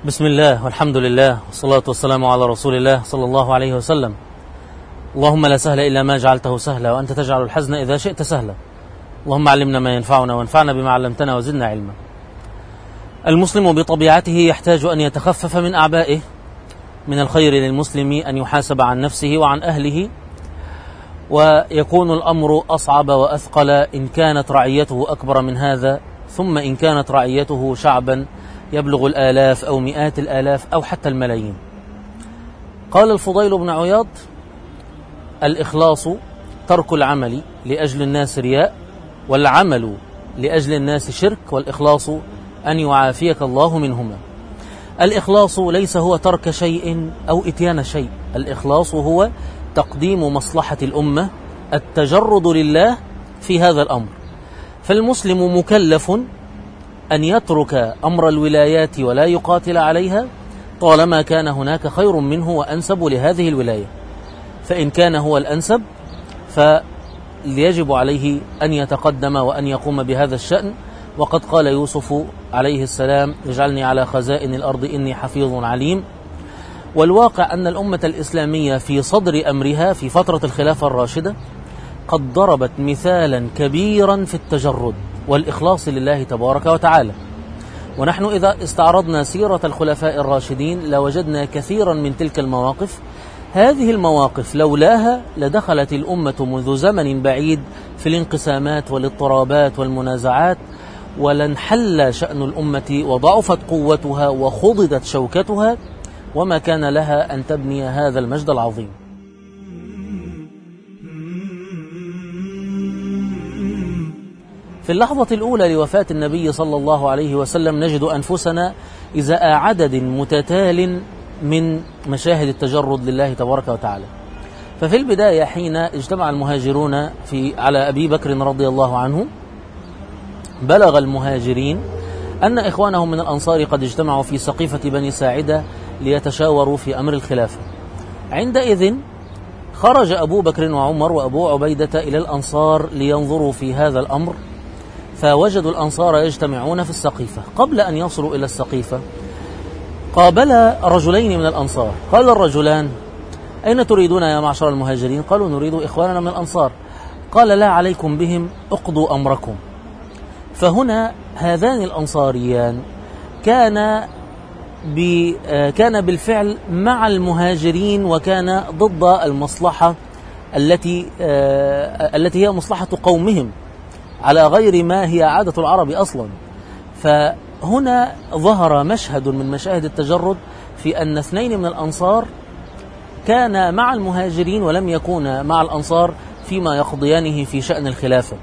بسم الله والحمد لله والصلاة والسلام على رسول الله صلى الله عليه وسلم. اللهم لا سهل إلا ما جعلته سهلا، وأنت تجعل الحزن إذا شئت سهلا. اللهم علمنا ما ينفعنا وانفعنا بما علمتنا وزدنا علما. المسلم بطبيعته يحتاج أن يتخفف من أعبائه. من الخير للمسلم أن يحاسب عن نفسه وعن أهله، ويكون الأمر أصعب وأثقل إن كانت رعيته أكبر من هذا، ثم إن كانت رعيته شعبا يبلغ الآلاف أو مئات الآلاف أو حتى الملايين. قال الفضيل بن عياض: الإخلاص ترك العمل لأجل الناس رياء، والعمل لأجل الناس شرك، والإخلاص أن يعافيك الله منهما. الإخلاص ليس هو ترك شيء أو إتيان شيء، الإخلاص هو تقديم مصلحة الأمة، التجرد لله في هذا الأمر. فالمسلم مكلف أن يترك أمر الولايات ولا يقاتل عليها طالما كان هناك خير منه وأنسب لهذه الولاية، فإن كان هو الأنسب فليجب عليه أن يتقدم وأن يقوم بهذا الشأن. وقد قال يوسف عليه السلام: اجعلني على خزائن الأرض إني حفيظ عليم. والواقع أن الأمة الإسلامية في صدر أمرها في فترة الخلافة الراشدة قد ضربت مثالا كبيرا في التجرد والإخلاص لله تبارك وتعالى. ونحن إذا استعرضنا سيرة الخلفاء الراشدين لوجدنا كثيرا من تلك المواقف. هذه المواقف لولاها لدخلت الأمة منذ زمن بعيد في الانقسامات والاضطرابات والمنازعات، ولانحل شأن الأمة وضعفت قوتها وخضدت شوكتها، وما كان لها أن تبني هذا المجد العظيم. في اللحظة الأولى لوفاة النبي صلى الله عليه وسلم نجد أنفسنا إزاء عدد متتال من مشاهد التجرد لله تبارك وتعالى. ففي البداية حين اجتمع المهاجرون على أبي بكر رضي الله عنه، بلغ المهاجرين أن إخوانهم من الأنصار قد اجتمعوا في سقيفة بني ساعدة ليتشاوروا في أمر الخلافة. عندئذ خرج أبو بكر وعمر وأبو عبيدة إلى الأنصار لينظروا في هذا الأمر، فوجدوا الأنصار يجتمعون في السقيفة. قبل أن يصلوا إلى السقيفة قابل رجلين من الأنصار. قال الرجلان: أين تريدون يا معشر المهاجرين؟ قالوا: نريد إخواننا من الأنصار. قال: لا عليكم بهم، اقضوا أمركم. فهنا هذان الأنصاريان كان بالفعل مع المهاجرين، وكان ضد المصلحة التي هي مصلحة قومهم على غير ما هي عادة العرب أصلا. فهنا ظهر مشهد من مشاهد التجرد في أن اثنين من الأنصار كان مع المهاجرين ولم يكون مع الأنصار فيما يقضيانه في شأن الخلافة.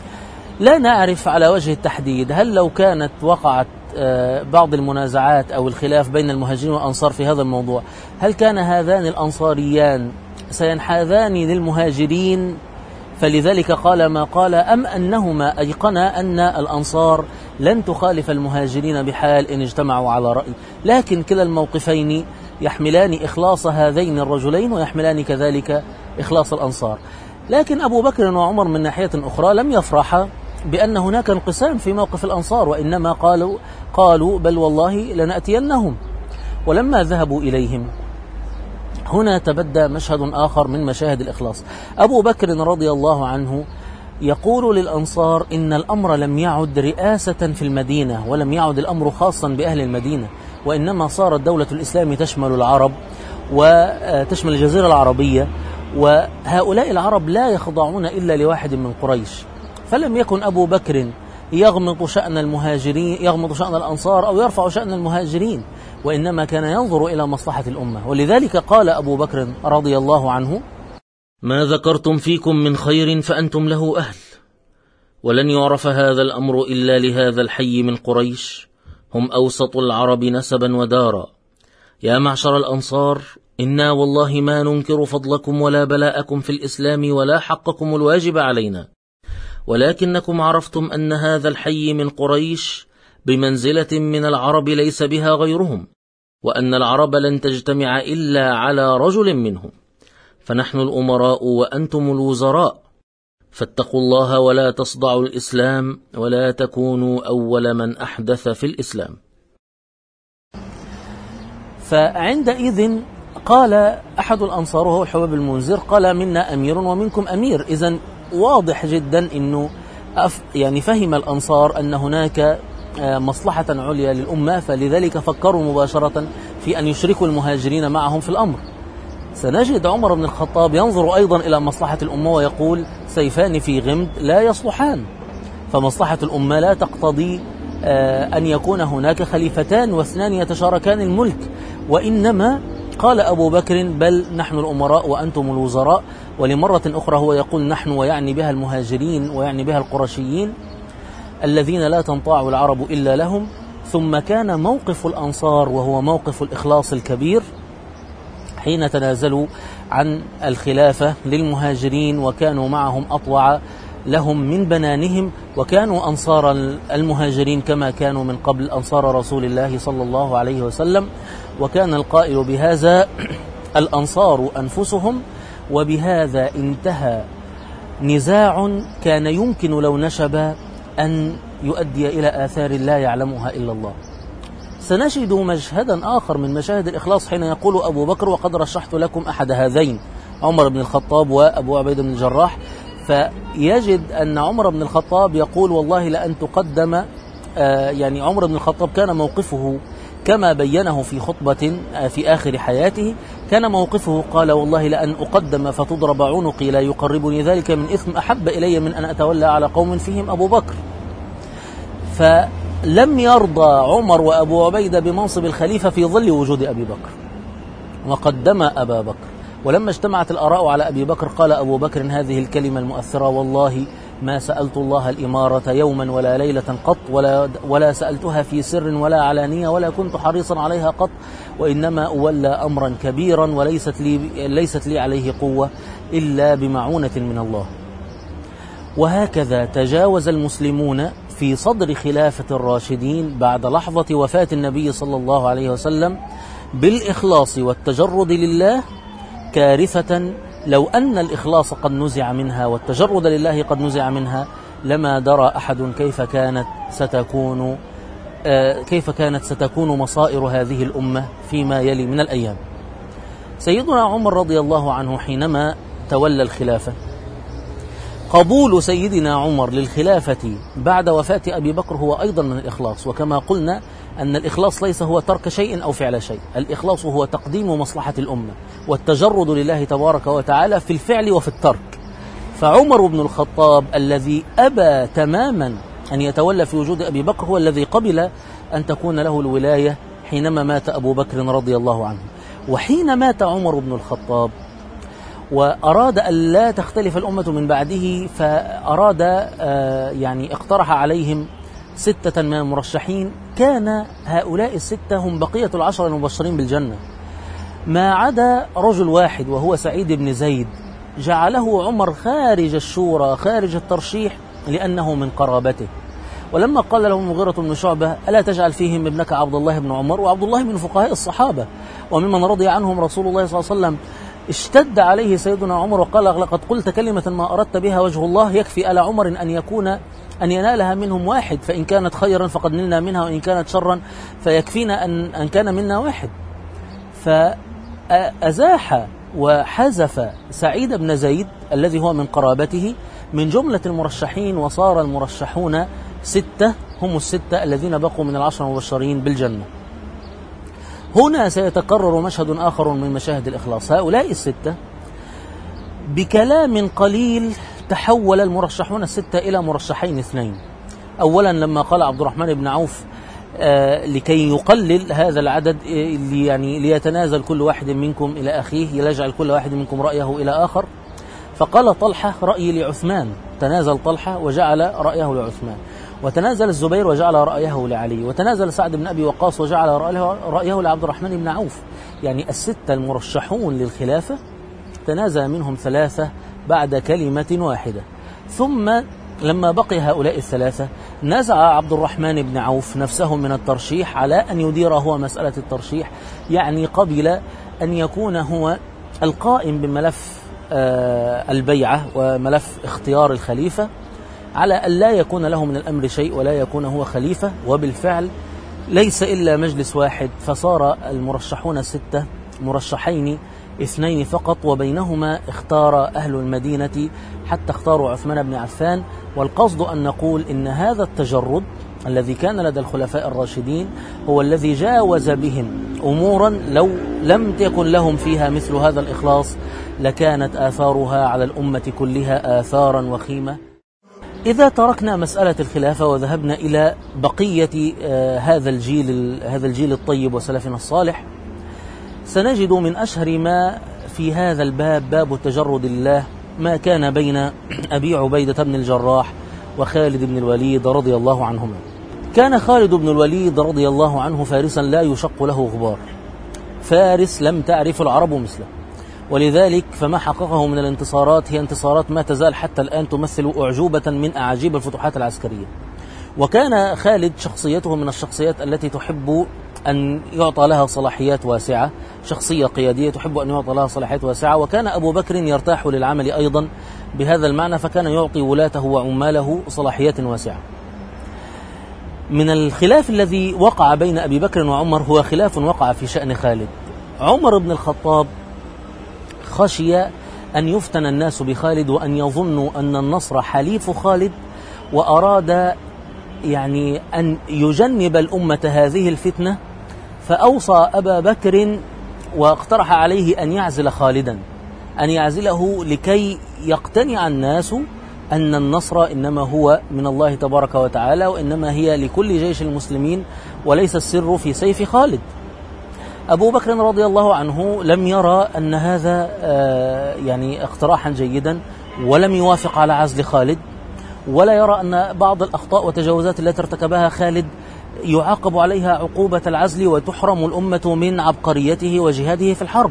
لا نعرف على وجه التحديد هل لو كانت وقعت بعض المنازعات أو الخلاف بين المهاجرين والأنصار في هذا الموضوع، هل كان هذان الأنصاريان سينحاذان للمهاجرين فلذلك قال ما قال، أم أنهما أيقنا أن الأنصار لن تخالف المهاجرين بحال إن اجتمعوا على رأي؟ لكن كلا الموقفين يحملان إخلاص هذين الرجلين ويحملان كذلك إخلاص الأنصار. لكن أبو بكر وعمر من ناحية أخرى لم يفرحا بأن هناك انقسام في موقف الأنصار، وإنما قالوا بل والله لنأتينهم. ولما ذهبوا إليهم هنا تبدى مشهد آخر من مشاهد الإخلاص. أبو بكر رضي الله عنه يقول للأنصار: إن الأمر لم يعد رئاسة في المدينة، ولم يعد الأمر خاصا بأهل المدينة، وإنما صارت دولة الإسلام تشمل العرب وتشمل الجزيرة العربية، وهؤلاء العرب لا يخضعون إلا لواحد من قريش. فلم يكن أبو بكر يغمط شأن المهاجرين، يغمط شأن الأنصار أو يرفع شأن المهاجرين، وإنما كان ينظر إلى مصلحة الأمة. ولذلك قال أبو بكر رضي الله عنه: ما ذكرتم فيكم من خير فأنتم له أهل، ولن يعرف هذا الأمر إلا لهذا الحي من قريش، هم أوسط العرب نسبا ودارا. يا معشر الأنصار، إنا والله ما ننكر فضلكم ولا بلاءكم في الإسلام ولا حقكم الواجب علينا، ولكنكم عرفتم أن هذا الحي من قريش بمنزلة من العرب ليس بها غيرهم، وأن العرب لن تجتمع إلا على رجل منهم، فنحن الأمراء وأنتم الوزراء، فاتقوا الله ولا تصدعوا الإسلام ولا تكونوا أول من أحدث في الإسلام. فعندئذ قال أحد الأنصار وهو الحباب المنذر قال منا أمير ومنكم أمير. إذن واضح جدا أنه يعني فهم الأنصار أن هناك مصلحة عليا للأمة، فلذلك فكروا مباشرة في أن يشركوا المهاجرين معهم في الأمر. سنجد عمر بن الخطاب ينظر أيضا إلى مصلحة الأمة ويقول سيفان في غمد لا يصلحان، فمصلحة الأمة لا تقتضي أن يكون هناك خليفتان واثنان يتشاركان الملك، وإنما قال أبو بكر بل نحن الأمراء وأنتم الوزراء. ولمرة أخرى هو يقول نحن، ويعني بها المهاجرين ويعني بها القرشيين الذين لا تنطاع العرب إلا لهم. ثم كان موقف الأنصار وهو موقف الإخلاص الكبير حين تنازلوا عن الخلافة للمهاجرين وكانوا معهم أطوع لهم من بنانهم، وكانوا أنصار المهاجرين كما كانوا من قبل أنصار رسول الله صلى الله عليه وسلم. وكان القائل بهذا الأنصار أنفسهم. وبهذا انتهى نزاع كان يمكن لو نشب أن يؤدي إلى آثار لا يعلمها إلا الله. سنجد مشهدا آخر من مشاهد الإخلاص حين يقول أبو بكر وقد رشحت لكم أحد هذين، عمر بن الخطاب وأبو عبيدة بن الجراح. فيجد أن عمر بن الخطاب يقول والله لأن تقدم، يعني عمر بن الخطاب كان موقفه كما بينه في خطبة في آخر حياته، كان موقفه قال والله لأن أقدم فتضرب عنقي لا يقربني ذلك من إثم أحب إلي من أن أتولى على قوم فيهم أبو بكر. فلم يرضى عمر وأبو عبيدة بمنصب الخليفة في ظل وجود أبي بكر، وقدم أبا بكر. ولما اجتمعت الآراء على أبي بكر قال أبو بكر هذه الكلمة المؤثرة والله ما سألت الله الإمارة يوما ولا ليلة قط، ولا سألتها في سر ولا علانية، ولا كنت حريصا عليها قط، وإنما أولى أمرا كبيرا وليست لي عليه قوة إلا بمعونة من الله. وهكذا تجاوز المسلمون في صدر خلافة الراشدين بعد لحظة وفاة النبي صلى الله عليه وسلم بالإخلاص والتجرد لله كارثة لو أن الإخلاص قد نزع منها والتجرد لله قد نزع منها لما درى أحد كيف كانت ستكون مصائر هذه الأمة فيما يلي من الأيام. سيدنا عمر رضي الله عنه حينما تولى الخلافة، قبول سيدنا عمر للخلافة بعد وفاة أبي بكر هو أيضا من الإخلاص. وكما قلنا أن الإخلاص ليس هو ترك شيء أو فعل شيء، الإخلاص هو تقديم مصلحة الأمة والتجرد لله تبارك وتعالى في الفعل وفي الترك. فعمر بن الخطاب الذي أبى تماما أن يتولى في وجود أبي بكر هو الذي قبل أن تكون له الولاية حينما مات أبو بكر رضي الله عنه. وحين مات عمر بن الخطاب وأراد أن لا تختلف الأمة من بعده، فأراد يعني اقترح عليهم 6 من المرشحين، كان هؤلاء ال6 هم بقية ال10 المبشرين بالجنة ما عدا رجل واحد وهو سعيد بن زيد، جعله عمر خارج الشورى خارج الترشيح لأنه من قرابته. ولما قال له المغيرة بن شعبة ألا تجعل فيهم ابنك عبد الله بن عمر، وعبد الله من فقهاء الصحابة وممن رضي عنهم رسول الله صلى الله عليه وسلم، اشتد عليه سيدنا عمر وقال لقد قلت كلمة ما أردت بها وجه الله، يكفي آل عمر أن ينالها منهم واحد، فإن كانت خيرا فقد نلنا منها، وإن كانت شرا فيكفينا أن كان منا واحد. فأزاح وحذف سعيد بن زيد الذي هو من قرابته من جملة المرشحين، وصار المرشحون 6 هم ال6 الذين بقوا من ال10 المبشرين بالجنة. هنا سيتكرر مشهد آخر من مشاهد الإخلاص. هؤلاء ال6 بكلام قليل تحول المرشحون ال6 إلى مرشحين 2. أولا لما قال عبد الرحمن بن عوف لكي يقلل هذا العدد ليتنازل كل واحد منكم إلى أخيه، يجعل كل واحد منكم رأيه إلى آخر، فقال طلحة رأيي لعثمان، تنازل طلحة وجعل رأيه لعثمان، وتنازل الزبير وجعل رأيه لعلي، وتنازل سعد بن أبي وقاص وجعل رأيه لعبد الرحمن بن عوف. يعني ال6 المرشحون للخلافة تنازل منهم 3 بعد كلمة واحدة. ثم لما بقي هؤلاء ال3 نزع عبد الرحمن بن عوف نفسه من الترشيح على أن يدير هو مسألة الترشيح، يعني قبل أن يكون هو القائم بملف البيعة وملف اختيار الخليفة، على أن لا يكون له من الأمر شيء ولا يكون هو خليفة. وبالفعل ليس إلا مجلس واحد، فصار المرشحون 6 مرشحين 2 فقط، وبينهما اختار أهل المدينة حتى اختاروا عثمان بن عفان. والقصد أن نقول إن هذا التجرد الذي كان لدى الخلفاء الراشدين هو الذي جاوز بهم أمورا لو لم تكن لهم فيها مثل هذا الإخلاص لكانت آثارها على الأمة كلها آثارا وخيمة. إذا تركنا مسألة الخلافة وذهبنا إلى بقية هذا الجيل الطيب وسلفنا الصالح، سنجد من أشهر ما في هذا الباب باب التجرد لله ما كان بين أبي عبيدة بن الجراح وخالد بن الوليد رضي الله عنهما. كان خالد بن الوليد رضي الله عنه فارسا لا يشق له غبار، فارس لم تعرف العرب مثله، ولذلك فما حققه من الانتصارات هي انتصارات ما تزال حتى الآن تمثل أعجوبة من أعاجيب الفتوحات العسكرية. وكان خالد شخصيته من الشخصيات التي تحب أن يعطى لها صلاحيات واسعة، شخصية قيادية تحب أن يعطى لها صلاحيات واسعة. وكان أبو بكر يرتاح للعمل أيضا بهذا المعنى، فكان يعطي ولاته وعماله صلاحيات واسعة. من الخلاف الذي وقع بين أبي بكر وعمر هو خلاف وقع في شأن خالد. عمر بن الخطاب خشي أن يفتن الناس بخالد وأن يظنوا أن النصر حليف خالد، وأراد يعني أن يجنب الأمة هذه الفتنة، فأوصى أبا بكر واقترح عليه أن يعزل خالدا، أن يعزله لكي يقتنع الناس أن النصر إنما هو من الله تبارك وتعالى، وإنما هي لكل جيش المسلمين وليس السر في سيف خالد. أبو بكر رضي الله عنه لم يرى أن هذا يعني اقتراحا جيدا، ولم يوافق على عزل خالد، ولا يرى أن بعض الأخطاء وتجاوزات التي ارتكبها خالد يعاقب عليها عقوبة العزل وتحرم الأمة من عبقريته وجهاده في الحرب.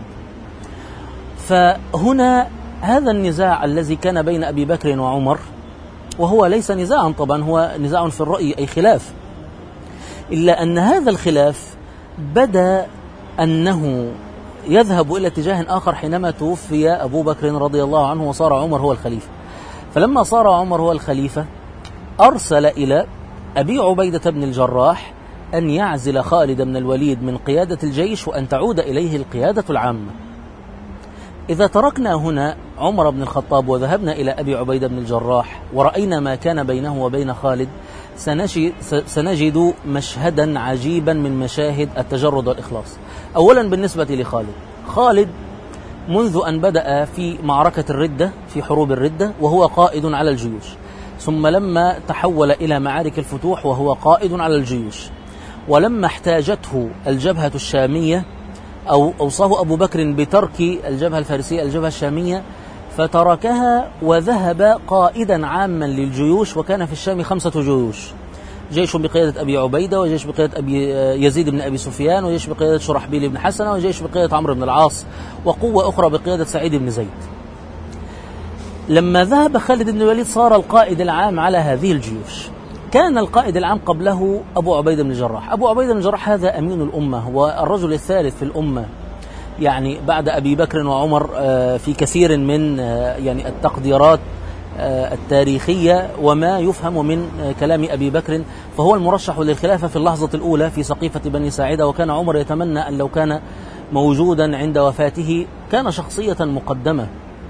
فهنا هذا النزاع الذي كان بين أبي بكر وعمر، وهو ليس نزاعا طبعا، هو نزاع في الرأي أي خلاف، إلا أن هذا الخلاف بدأ أنه يذهب إلى اتجاه آخر حينما توفي أبو بكر رضي الله عنه وصار عمر هو الخليفة. فلما صار عمر هو الخليفة أرسل إلى أبي عبيدة بن الجراح أن يعزل خالد بن الوليد من قيادة الجيش وأن تعود إليه القيادة العامة. إذا تركنا هنا عمر بن الخطاب وذهبنا إلى أبي عبيدة بن الجراح ورأينا ما كان بينه وبين خالد، سنجد مشهدا عجيبا من مشاهد التجرد والإخلاص. أولا بالنسبة لخالد، خالد منذ أن بدأ في معركة الردة في حروب الردة وهو قائد على الجيوش، ثم لما تحول إلى معارك الفتوح وهو قائد على الجيوش، ولما احتاجته الجبهة الشامية أو أوصاه أبو بكر بترك الجبهة الفارسية الجبهة الشامية فتركها وذهب قائدا عاما للجيوش. وكان في الشام 5 جيوش، جيش بقيادة أبي عبيدة، وجيش بقيادة أبي يزيد بن أبي سفيان، وجيش بقيادة شرحبيل بن حسنة، وجيش بقيادة عمرو بن العاص، وقوة أخرى بقيادة سعيد بن زيد. لما ذهب خالد بن الوليد صار القائد العام على هذه الجيوش. كان القائد العام قبله أبو عبيدة بن الجراح. أبو عبيدة بن الجراح هذا أمين الأمة والرجل الثالث في الأمة، يعني بعد أبي بكر وعمر في كثير من يعني التقديرات التاريخية وما يفهم من كلام أبي بكر، فهو المرشح للخلافة في اللحظة الأولى في سقيفة بني ساعدة. وكان عمر يتمنى أن لو كان موجودا عند وفاته كان شخصية مقدمة.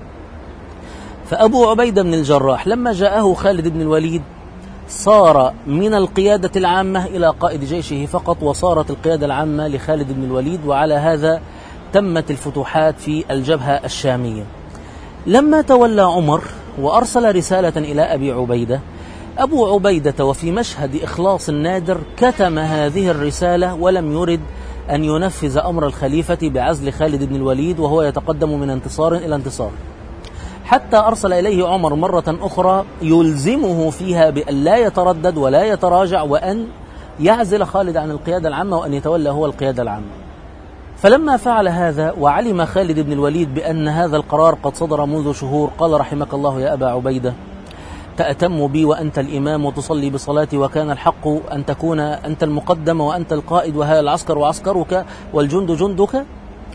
فأبو عبيدة بن الجراح لما جاءه خالد بن الوليد صار من القيادة العامة إلى قائد جيشه فقط، وصارت القيادة العامة لخالد بن الوليد، وعلى هذا تمت الفتوحات في الجبهة الشامية. لما تولى عمر وأرسل رسالة إلى أبي عبيدة، أبو عبيدة وفي مشهد إخلاص نادر كتم هذه الرسالة ولم يرد أن ينفذ أمر الخليفة بعزل خالد بن الوليد وهو يتقدم من انتصار إلى انتصار، حتى أرسل إليه عمر مرة أخرى يلزمه فيها بأن لا يتردد ولا يتراجع، وأن يعزل خالد عن القيادة العامة وأن يتولى هو القيادة العامة. فلما فعل هذا وعلم خالد بن الوليد بأن هذا القرار قد صدر منذ شهور، قال رحمك الله يا أبا عبيدة، تأتم بي وأنت الإمام وتصلي بصلاتي، وكان الحق أن تكون أنت المقدم وأنت القائد، وهذا العسكر وعسكرك والجند جندك.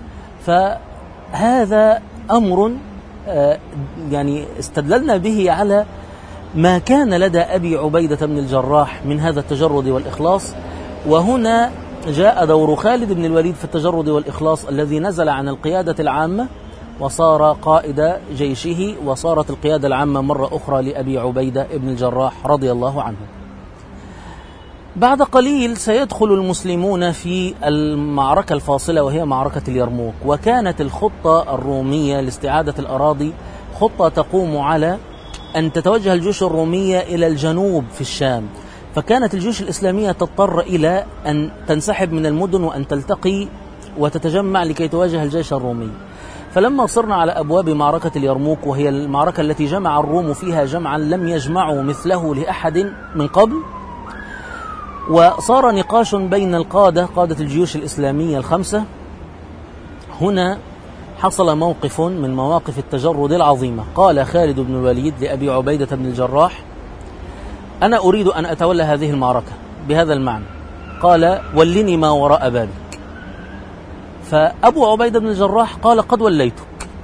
فهذا أمر يعني استدللنا به على ما كان لدى أبي عبيدة بن الجراح من هذا التجرد والإخلاص، وهنا جاء دور خالد بن الوليد في التجرد والإخلاص، الذي نزل عن القيادة العامة وصار قائد جيشه، وصارت القيادة العامة مرة أخرى لأبي عبيدة بن الجراح رضي الله عنه. بعد قليل سيدخل المسلمون في المعركة الفاصلة وهي معركة اليرموك، وكانت الخطة الرومية لاستعادة الأراضي خطة تقوم على أن تتوجه الجيوش الرومية إلى الجنوب في الشام، فكانت الجيوش الإسلامية تضطر إلى أن تنسحب من المدن وأن تلتقي وتتجمع لكي تواجه الجيش الرومي. فلما صرنا على أبواب معركة اليرموك، وهي المعركة التي جمع الروم فيها جمعا لم يجمعوا مثله لأحد من قبل، وصار نقاش بين قادة الجيوش الإسلامية الخمسة، هنا حصل موقف من مواقف التجرد العظيمة. قال خالد بن الوليد لأبي عبيدة بن الجراح: أنا أريد أن أتولى هذه المعركة بهذا المعنى. قال: ولني ما وراء بابك. فأبو عبيدة بن الجراح قال: قد وليتك.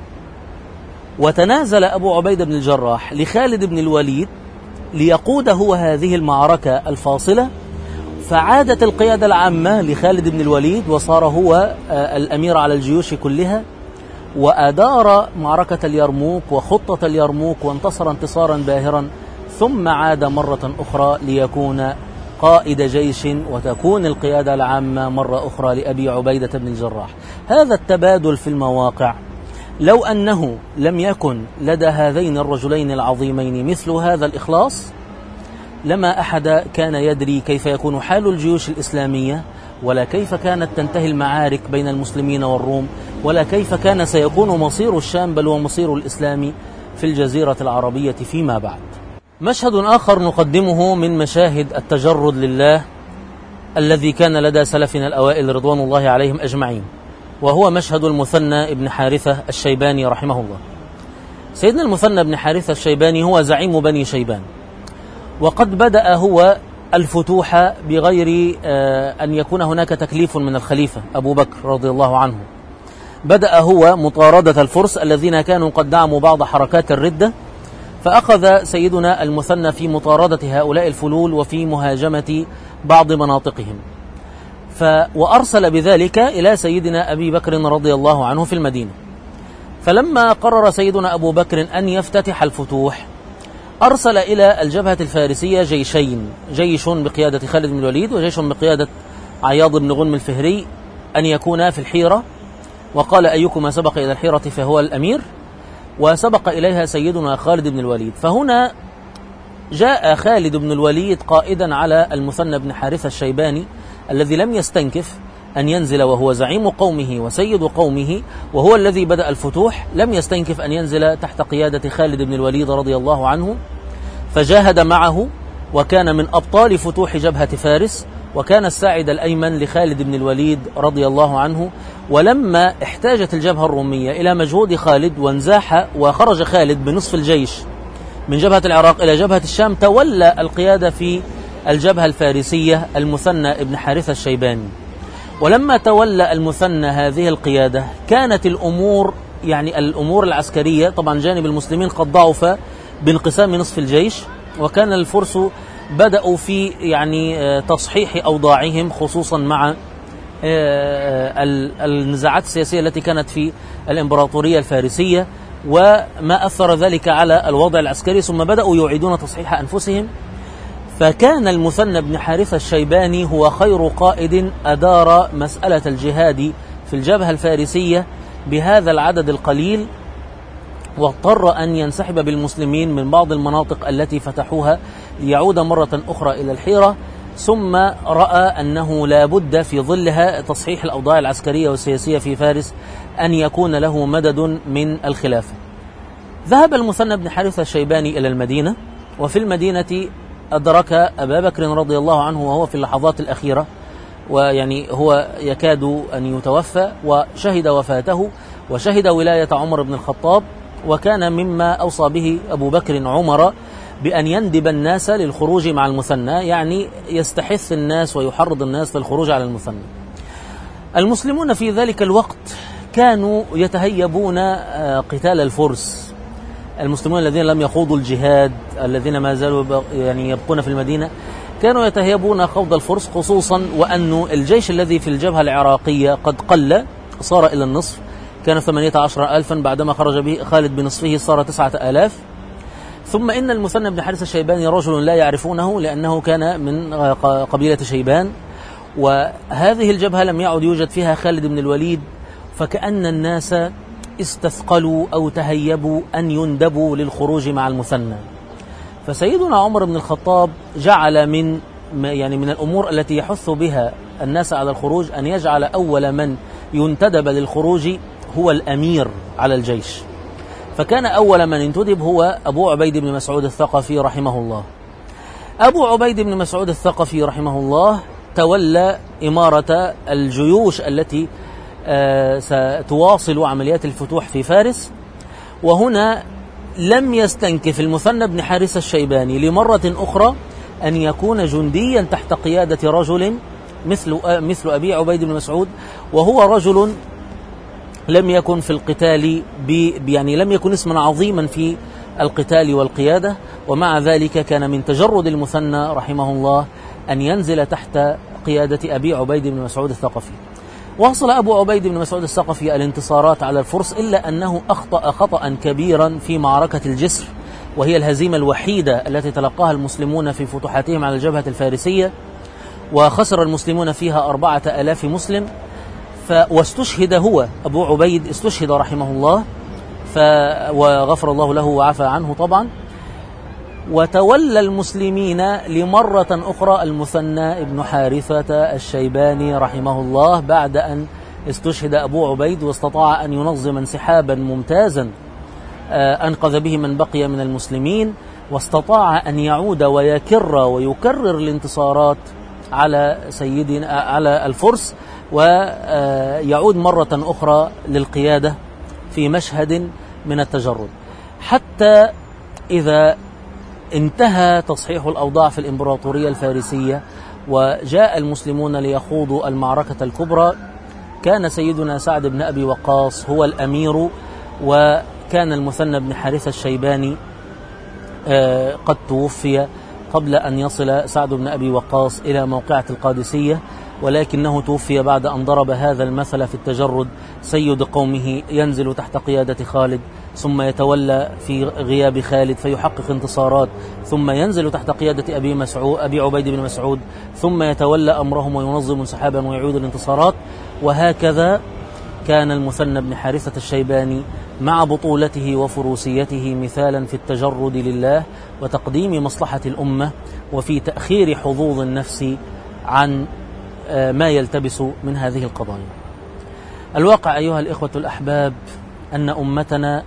وتنازل أبو عبيدة بن الجراح لخالد بن الوليد ليقود هو هذه المعركة الفاصلة، فعادت القيادة العامة لخالد بن الوليد وصار هو الأمير على الجيوش كلها، وأدار معركة اليرموك وخطة اليرموك وانتصر انتصارا باهرا، ثم عاد مرة أخرى ليكون قائد جيش وتكون القيادة العامة مرة أخرى لأبي عبيدة بن الجراح. هذا التبادل في المواقع لو أنه لم يكن لدى هذين الرجلين العظيمين مثل هذا الإخلاص، لما أحد كان يدري كيف يكون حال الجيوش الإسلامية، ولا كيف كانت تنتهي المعارك بين المسلمين والروم، ولا كيف كان سيكون مصير الشام بل ومصير الإسلام في الجزيرة العربية فيما بعد. مشهد آخر نقدمه من مشاهد التجرد لله الذي كان لدى سلفنا الأوائل رضوان الله عليهم أجمعين، وهو مشهد المثنى بن حارثة الشيباني رحمه الله. سيدنا المثنى بن حارثة الشيباني هو زعيم بني شيبان، وقد بدأ هو الفتوح بغير أن يكون هناك تكليف من الخليفة أبو بكر رضي الله عنه. بدأ هو مطاردة الفرس الذين كانوا قد دعموا بعض حركات الردة، فأخذ سيدنا المثنى في مطاردة هؤلاء الفلول وفي مهاجمة بعض مناطقهم، وأرسل بذلك إلى سيدنا أبي بكر رضي الله عنه في المدينة. فلما قرر سيدنا أبو بكر أن يفتتح الفتوح، أرسل إلى الجبهة الفارسية جيشين، جيش بقيادة خالد بن الوليد وجيش بقيادة عياض بن غنم الفهري، أن يكونا في الحيرة، وقال: أيكما سبق إلى الحيرة فهو الأمير، وسبق إليها سيدنا خالد بن الوليد. فهنا جاء خالد بن الوليد قائدا على المثنى بن حارثة الشيباني الذي لم يستنكف أن ينزل وهو زعيم قومه وسيد قومه وهو الذي بدأ الفتوح، لم يستنكف أن ينزل تحت قيادة خالد بن الوليد رضي الله عنه، فجاهد معه وكان من أبطال فتوح جبهة فارس، وكان الساعد الأيمن لخالد بن الوليد رضي الله عنه. ولما احتاجت الجبهة الرومية إلى مجهود خالد وانزاح وخرج خالد بنصف الجيش من جبهة العراق إلى جبهة الشام، تولى القيادة في الجبهة الفارسية المثنى بن حارثة الشيباني. ولما تولى المثنى هذه القيادة كانت الأمور الأمور العسكرية، طبعا جانب المسلمين قد ضعف بانقسام نصف الجيش، وكان الفرس بدأوا في تصحيح أوضاعهم، خصوصا مع النزاعات السياسية التي كانت في الإمبراطورية الفارسية، وما أثر ذلك على الوضع العسكري، ثم بدأوا يعيدون تصحيح أنفسهم. فكان المثنى بن حارثة الشيباني هو خير قائد أدار مسألة الجهاد في الجبهة الفارسية بهذا العدد القليل، واضطر أن ينسحب بالمسلمين من بعض المناطق التي فتحوها ليعود مرة أخرى إلى الحيرة، ثم رأى أنه لا بد في ظلها تصحيح الأوضاع العسكرية والسياسية في فارس أن يكون له مدد من الخلافة. ذهب المثنى بن حارثة الشيباني إلى المدينة، وفي المدينة أدرك أبا بكر رضي الله عنه وهو في اللحظات الأخيرة، هو يكاد أن يتوفى، وشهد وفاته وشهد ولاية عمر بن الخطاب، وكان مما أوصى به أبو بكر عمر بأن يندب الناس للخروج مع المثنى، يستحث الناس ويحرض الناس للخروج على المثنى. المسلمون في ذلك الوقت كانوا يتهيبون قتال الفرس، المسلمون الذين لم يخوضوا الجهاد، الذين ما زالوا يبقون في المدينة، كانوا يتهيبون خوض الفرس، خصوصا وأن الجيش الذي في الجبهة العراقية قد قل، صار إلى النصف، كان 18,000، بعدما خرج به خالد بنصفه صار 9,000. ثم إن المثنى بن حارثة الشيباني رجل لا يعرفونه لأنه كان من قبيلة شيبان، وهذه الجبهة لم يعد يوجد فيها خالد بن الوليد، فكأن الناس استثقلوا أو تهيبوا أن يندبوا للخروج مع المثنى. فسيدنا عمر بن الخطاب جعل من الأمور التي يحث بها الناس على الخروج أن يجعل أول من ينتدب للخروج هو الأمير على الجيش. فكان أول من ينتدب هو أبو عبيد بن مسعود الثقفي رحمه الله. أبو عبيد بن مسعود الثقفي رحمه الله تولى إمارة الجيوش التي ستواصل عمليات الفتوح في فارس. وهنا لم يستنكف المثنى بن حارثة الشيباني لمرة أخرى أن يكون جنديا تحت قيادة رجل مثل أبي عبيد بن مسعود، وهو رجل لم يكن في القتال لم يكن اسما عظيما في القتال والقيادة، ومع ذلك كان من تجرد المثنى رحمه الله أن ينزل تحت قيادة أبي عبيد بن مسعود الثقفي. واصل أبو عبيد بن مسعود الثقفي الانتصارات على الفرس، إلا أنه أخطأ خطأ كبيرا في معركة الجسر، وهي الهزيمة الوحيدة التي تلقاها المسلمون في فتوحاتهم على الجبهة الفارسية، وخسر المسلمون فيها 4,000 مسلم. واستشهد هو أبو عبيد، استشهد رحمه الله وغفر الله له وعفى عنه طبعا. وتولى المسلمين لمرة أخرى المثنى بن حارثة الشيباني رحمه الله بعد أن استشهد أبو عبيد، واستطاع أن ينظم انسحابا ممتازا أنقذ به من بقي من المسلمين، واستطاع أن يعود ويكرر الانتصارات على على الفرس، ويعود مرة أخرى للقيادة في مشهد من التجرد، حتى إذا انتهى تصحيح الأوضاع في الإمبراطورية الفارسية وجاء المسلمون ليخوضوا المعركة الكبرى. كان سيدنا سعد بن أبي وقاص هو الأمير، وكان المثنى بن حارثة الشيباني قد توفي قبل أن يصل سعد بن أبي وقاص إلى موقعة القادسية، ولكنه توفي بعد أن ضرب هذا المثل في التجرد. سيد قومه ينزل تحت قيادة خالد، ثم يتولى في غياب خالد فيحقق انتصارات، ثم ينزل تحت قيادة أبي عبيد بن مسعود، ثم يتولى أمرهم وينظم انسحابا ويعود الانتصارات. وهكذا كان المثنى بن حارثة الشيباني مع بطولته وفروسيته مثالا في التجرد لله وتقديم مصلحة الأمة، وفي تأخير حظوظ النفس عن ما يلتبس من هذه القضايا. الواقع أيها الإخوة الأحباب أن أمتنا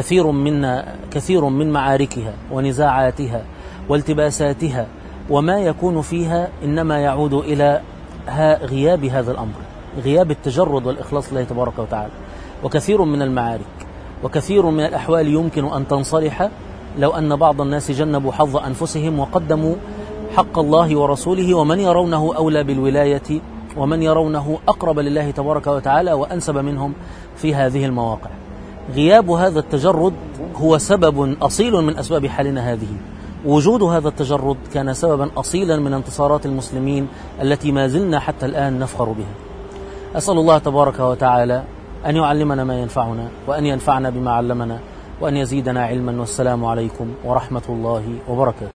كثير من معاركها ونزاعاتها والتباساتها وما يكون فيها إنما يعود إلى غياب هذا الأمر، غياب التجرد والإخلاص لله تبارك وتعالى. وكثير من المعارك وكثير من الأحوال يمكن أن تنصلح لو أن بعض الناس جنبوا حظ أنفسهم وقدموا حق الله ورسوله ومن يرونه أولى بالولاية ومن يرونه أقرب لله تبارك وتعالى وأنسب منهم في هذه المواقع. غياب هذا التجرد هو سبب أصيل من أسباب حالنا هذه. وجود هذا التجرد كان سببا أصيلا من انتصارات المسلمين التي ما زلنا حتى الآن نفخر بها. أسأل الله تبارك وتعالى أن يعلمنا ما ينفعنا، وأن ينفعنا بما علمنا، وأن يزيدنا علما. والسلام عليكم ورحمة الله وبركاته.